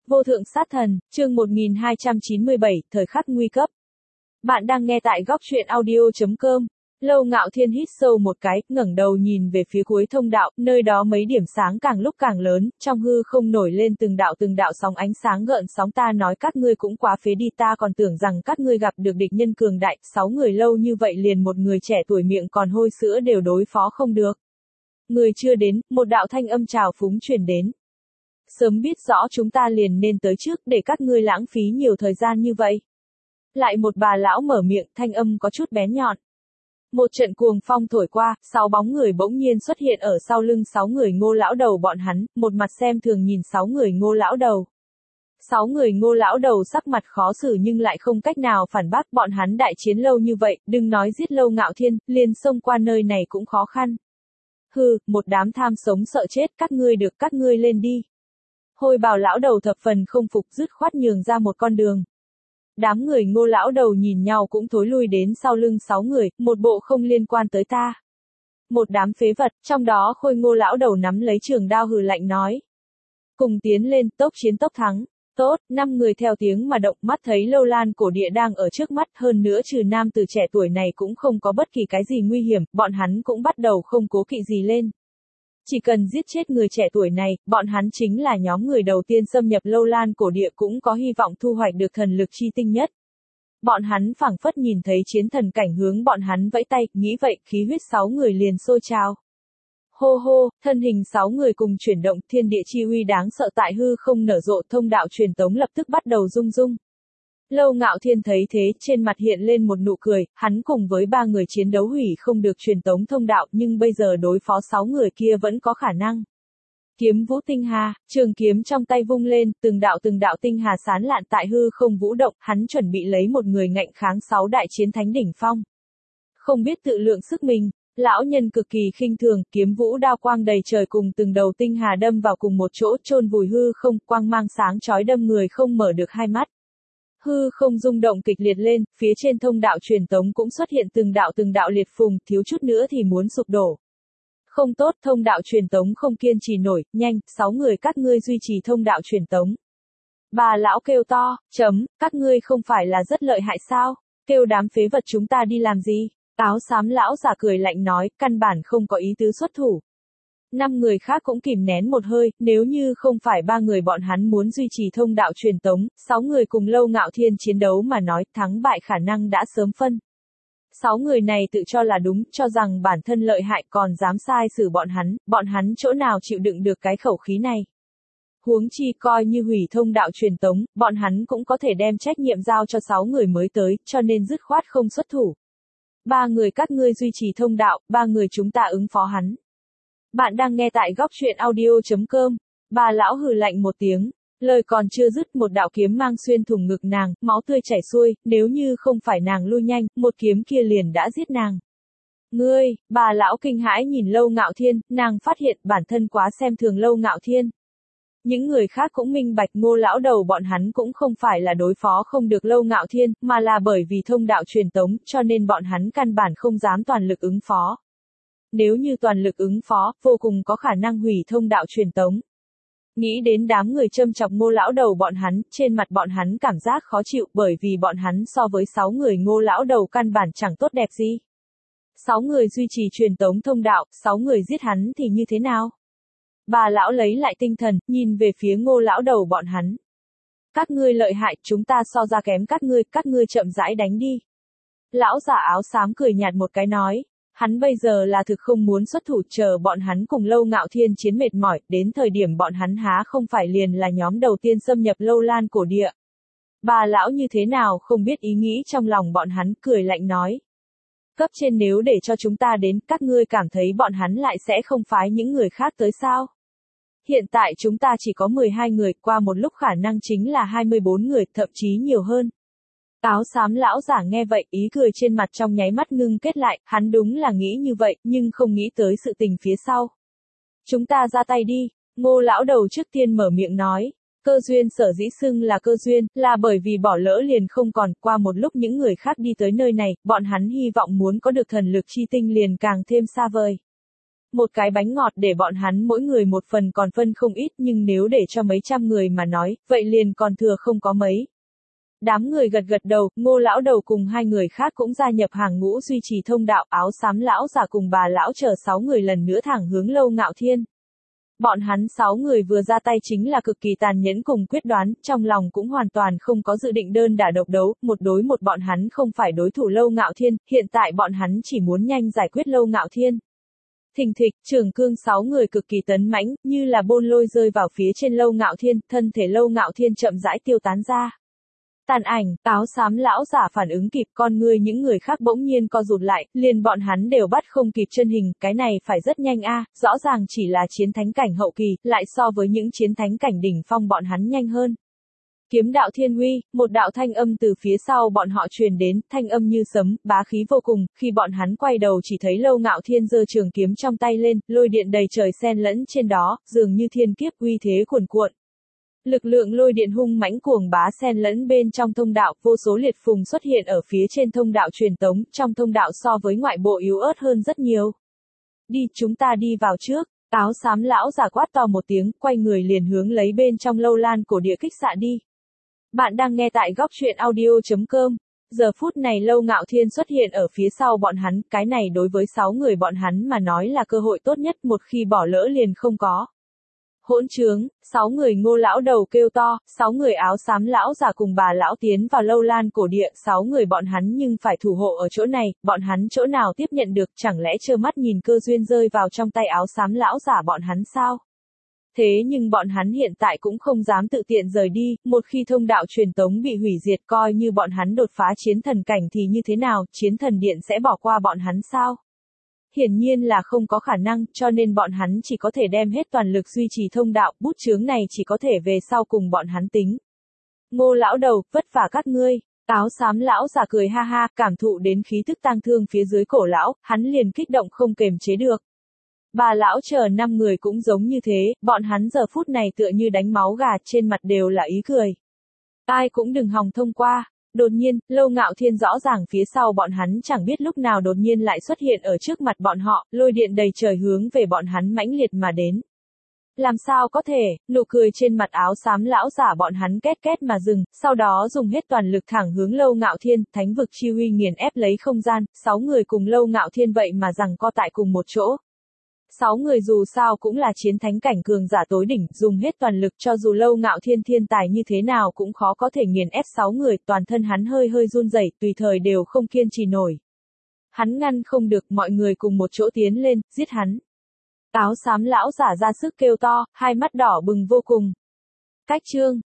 Vô thượng sát thần, chương 1297, thời khắc nguy cấp. Bạn đang nghe tại góc truyện audio.com. Lâu Ngạo Thiên hít sâu một cái, ngẩng đầu nhìn về phía cuối thông đạo, nơi đó mấy điểm sáng càng lúc càng lớn, trong hư không nổi lên từng đạo sóng ánh sáng gợn sóng. Ta nói các ngươi cũng quá phế đi, ta còn tưởng rằng các ngươi gặp được địch nhân cường đại, 6 người lâu như vậy liền một người trẻ tuổi miệng còn hôi sữa đều đối phó không được. Người chưa đến, một đạo thanh âm trào phúng truyền đến. Sớm biết rõ chúng ta liền nên tới trước để các ngươi lãng phí nhiều thời gian như vậy. Lại một bà lão mở miệng, thanh âm có chút bén nhọn. Một trận cuồng phong thổi qua, 6 bóng người bỗng nhiên xuất hiện ở sau lưng 6 người Ngô lão đầu bọn hắn, một mặt xem thường nhìn 6 người Ngô lão đầu. 6 người Ngô lão đầu sắc mặt khó xử nhưng lại không cách nào phản bác, bọn hắn đại chiến lâu như vậy, đừng nói giết Lâu Ngạo Thiên, liền xông qua nơi này cũng khó khăn. Hừ, một đám tham sống sợ chết, các ngươi lên đi. Hôi bào lão đầu thập phần không phục, dứt khoát nhường ra một con đường. Đám người Ngô lão đầu nhìn nhau cũng thối lui đến sau lưng 6 người, một bộ không liên quan tới ta. Một đám phế vật, trong đó Khôi Ngô lão đầu nắm lấy trường đao hừ lạnh nói. Cùng tiến lên, tốc chiến tốc thắng. Tốt, 5 người theo tiếng mà động, mắt thấy Lâu Lan cổ địa đang ở trước mắt, hơn nữa trừ nam từ trẻ tuổi này cũng không có bất kỳ cái gì nguy hiểm, bọn hắn cũng bắt đầu không cố kỵ gì lên. Chỉ cần giết chết người trẻ tuổi này, bọn hắn chính là nhóm người đầu tiên xâm nhập Lâu Lan cổ địa, cũng có hy vọng thu hoạch được thần lực chi tinh nhất. Bọn hắn phảng phất nhìn thấy chiến thần cảnh hướng bọn hắn vẫy tay, nghĩ vậy, khí huyết 6 người liền sôi trào. Hô hô, thân hình 6 người cùng chuyển động, thiên địa chi uy đáng sợ tại hư không nở rộ, thông đạo truyền tống lập tức bắt đầu rung rung. Lâu Ngạo Thiên thấy thế, trên mặt hiện lên một nụ cười, hắn cùng với 3 người chiến đấu hủy không được truyền tống thông đạo, nhưng bây giờ đối phó 6 người kia vẫn có khả năng. Kiếm vũ tinh hà, trường kiếm trong tay vung lên, từng đạo tinh hà sán lạn tại hư không vũ động, hắn chuẩn bị lấy một người ngạnh kháng 6 đại chiến thánh đỉnh phong. Không biết tự lượng sức mình, lão nhân cực kỳ khinh thường, kiếm vũ đao quang đầy trời cùng từng đầu tinh hà đâm vào cùng một chỗ, chôn vùi hư không, quang mang sáng chói đâm người không mở được hai mắt. Hư không rung động kịch liệt lên, phía trên thông đạo truyền tống cũng xuất hiện từng đạo liệt phùng, thiếu chút nữa thì muốn sụp đổ. Không tốt, thông đạo truyền tống không kiên trì nổi, nhanh, 6 người các ngươi duy trì thông đạo truyền tống. Bà lão kêu to, các ngươi không phải là rất lợi hại sao, kêu đám phế vật chúng ta đi làm gì? Áo xám lão giả cười lạnh nói, căn bản không có ý tứ xuất thủ. 5 người khác cũng kìm nén một hơi, nếu như không phải 3 người bọn hắn muốn duy trì thông đạo truyền tống, 6 người cùng Lâu Ngạo Thiên chiến đấu mà nói, thắng bại khả năng đã sớm phân. 6 người này tự cho là đúng, cho rằng bản thân lợi hại còn dám sai xử bọn hắn chỗ nào chịu đựng được cái khẩu khí này. Huống chi coi như hủy thông đạo truyền tống, bọn hắn cũng có thể đem trách nhiệm giao cho 6 người mới tới, cho nên dứt khoát không xuất thủ. 3 người các ngươi duy trì thông đạo, 3 người chúng ta ứng phó hắn. Bạn đang nghe tại góc truyện audio.com. Bà lão hừ lạnh một tiếng, lời còn chưa dứt, một đạo kiếm mang xuyên thủng ngực nàng, máu tươi chảy xuôi, nếu như không phải nàng lui nhanh, một kiếm kia liền đã giết nàng. Ngươi, bà lão kinh hãi nhìn Lâu Ngạo Thiên, nàng phát hiện bản thân quá xem thường Lâu Ngạo Thiên. Những người khác cũng minh bạch Ngô lão đầu bọn hắn cũng không phải là đối phó không được Lâu Ngạo Thiên, mà là bởi vì thông đạo truyền tống, cho nên bọn hắn căn bản không dám toàn lực ứng phó. Nếu như toàn lực ứng phó, vô cùng có khả năng hủy thông đạo truyền tống. Nghĩ đến đám người châm chọc Ngô lão đầu bọn hắn, trên mặt bọn hắn cảm giác khó chịu, bởi vì bọn hắn so với 6 người Ngô lão đầu căn bản chẳng tốt đẹp gì. 6 người duy trì truyền tống thông đạo, 6 người giết hắn thì như thế nào? Bà lão lấy lại tinh thần, nhìn về phía Ngô lão đầu bọn hắn. Các ngươi lợi hại, chúng ta so ra kém các ngươi chậm rãi đánh đi. Lão giả áo xám cười nhạt một cái nói. Hắn bây giờ là thực không muốn xuất thủ, chờ bọn hắn cùng Lâu Ngạo Thiên chiến mệt mỏi, đến thời điểm bọn hắn há không phải liền là nhóm đầu tiên xâm nhập Lâu Lan cổ địa. Bà lão như thế nào không biết ý nghĩ trong lòng bọn hắn, cười lạnh nói. Cấp trên nếu để cho chúng ta đến, các ngươi cảm thấy bọn hắn lại sẽ không phái những người khác tới sao? Hiện tại chúng ta chỉ có 12 người, qua một lúc khả năng chính là 24 người, thậm chí nhiều hơn. Áo xám lão giả nghe vậy, ý cười trên mặt trong nháy mắt ngưng kết lại, hắn đúng là nghĩ như vậy, nhưng không nghĩ tới sự tình phía sau. Chúng ta ra tay đi, Ngô lão đầu trước tiên mở miệng nói. Cơ duyên sở dĩ xưng là cơ duyên, là bởi vì bỏ lỡ liền không còn, qua một lúc những người khác đi tới nơi này, bọn hắn hy vọng muốn có được thần lực chi tinh liền càng thêm xa vời. một cái bánh ngọt để bọn hắn mỗi người một phần còn phân không ít, nhưng nếu để cho mấy trăm người mà nói, vậy liền còn thừa không có mấy. Đám người gật gật đầu, Ngô lão đầu cùng hai người khác cũng gia nhập hàng ngũ duy trì thông đạo. Áo xám lão giả cùng bà lão chờ 6 người lần nữa thẳng hướng Lâu Ngạo Thiên. Bọn hắn 6 người vừa ra tay chính là cực kỳ tàn nhẫn cùng quyết đoán, trong lòng cũng hoàn toàn không có dự định đơn đả độc đấu, một đối một bọn hắn không phải đối thủ Lâu Ngạo Thiên, hiện tại bọn hắn chỉ muốn nhanh giải quyết Lâu Ngạo Thiên. Thình thịch, trường cương 6 người cực kỳ tấn mãnh, như là bôn lôi rơi vào phía trên Lâu Ngạo Thiên, thân thể Lâu Ngạo Thiên chậm rãi tiêu tán ra. Tàn ảnh, áo xám lão giả phản ứng kịp, con ngươi những người khác bỗng nhiên co rụt lại, liền bọn hắn đều bắt không kịp chân hình, cái này phải rất nhanh a, rõ ràng chỉ là chiến thánh cảnh hậu kỳ, lại so với những chiến thánh cảnh đỉnh phong bọn hắn nhanh hơn. Kiếm đạo thiên uy, một đạo thanh âm từ phía sau bọn họ truyền đến, thanh âm như sấm, bá khí vô cùng, khi bọn hắn quay đầu chỉ thấy Lâu Ngạo Thiên giơ trường kiếm trong tay lên, lôi điện đầy trời xen lẫn trên đó, dường như thiên kiếp uy thế cuồn cuộn. Lực lượng lôi điện hung mãnh cuồng bá xen lẫn bên trong thông đạo, vô số liệt phùng xuất hiện ở phía trên thông đạo truyền tống, trong thông đạo so với ngoại bộ yếu ớt hơn rất nhiều. Đi, chúng ta đi vào trước. Áo xám lão giả quát to một tiếng, quay người liền hướng lấy bên trong lâu lan cổ địa kích xạ đi. Bạn đang nghe tại góc truyện audio.com. Giờ phút này Lâu Ngạo Thiên xuất hiện ở phía sau bọn hắn, cái này đối với 6 người bọn hắn mà nói là cơ hội tốt nhất, một khi bỏ lỡ liền không có. Hỗn trướng, 6 người Ngô lão đầu kêu to, 6 người áo xám lão giả cùng bà lão tiến vào lâu lan cổ địa, 6 người bọn hắn nhưng phải thủ hộ ở chỗ này, bọn hắn chỗ nào tiếp nhận được, chẳng lẽ trơ mắt nhìn cơ duyên rơi vào trong tay áo xám lão giả bọn hắn sao? Thế nhưng bọn hắn hiện tại cũng không dám tự tiện rời đi, một khi thông đạo truyền tống bị hủy diệt, coi như bọn hắn đột phá chiến thần cảnh thì như thế nào, chiến thần điện sẽ bỏ qua bọn hắn sao? Hiển nhiên là không có khả năng, cho nên bọn hắn chỉ có thể đem hết toàn lực duy trì thông đạo, bút chướng này chỉ có thể về sau cùng bọn hắn tính. Ngô lão đầu, vất vả các ngươi. Áo xám lão giả cười ha ha, cảm thụ đến khí tức tang thương phía dưới cổ lão, hắn liền kích động không kềm chế được. Bà lão chờ 5 người cũng giống như thế, bọn hắn giờ phút này tựa như đánh máu gà, trên mặt đều là ý cười. Ai cũng đừng hòng thông qua. Đột nhiên, Lâu Ngạo Thiên rõ ràng phía sau bọn hắn chẳng biết lúc nào đột nhiên lại xuất hiện ở trước mặt bọn họ, lôi điện đầy trời hướng về bọn hắn mãnh liệt mà đến. Làm sao có thể, nụ cười trên mặt áo xám lão giả bọn hắn két két mà dừng, sau đó dùng hết toàn lực thẳng hướng Lâu Ngạo Thiên, thánh vực chi uy nghiền ép lấy không gian, 6 người cùng Lâu Ngạo Thiên vậy mà giằng co tại cùng một chỗ. 6 người dù sao cũng là chiến thánh cảnh cường giả tối đỉnh, dùng hết toàn lực cho dù Lâu Ngạo Thiên thiên tài như thế nào cũng khó có thể nghiền ép 6 người, toàn thân hắn hơi hơi run rẩy, tùy thời đều không kiên trì nổi. Hắn ngăn không được, mọi người cùng một chỗ tiến lên, giết hắn. Áo xám lão giả ra sức kêu to, hai mắt đỏ bừng vô cùng. Cách chương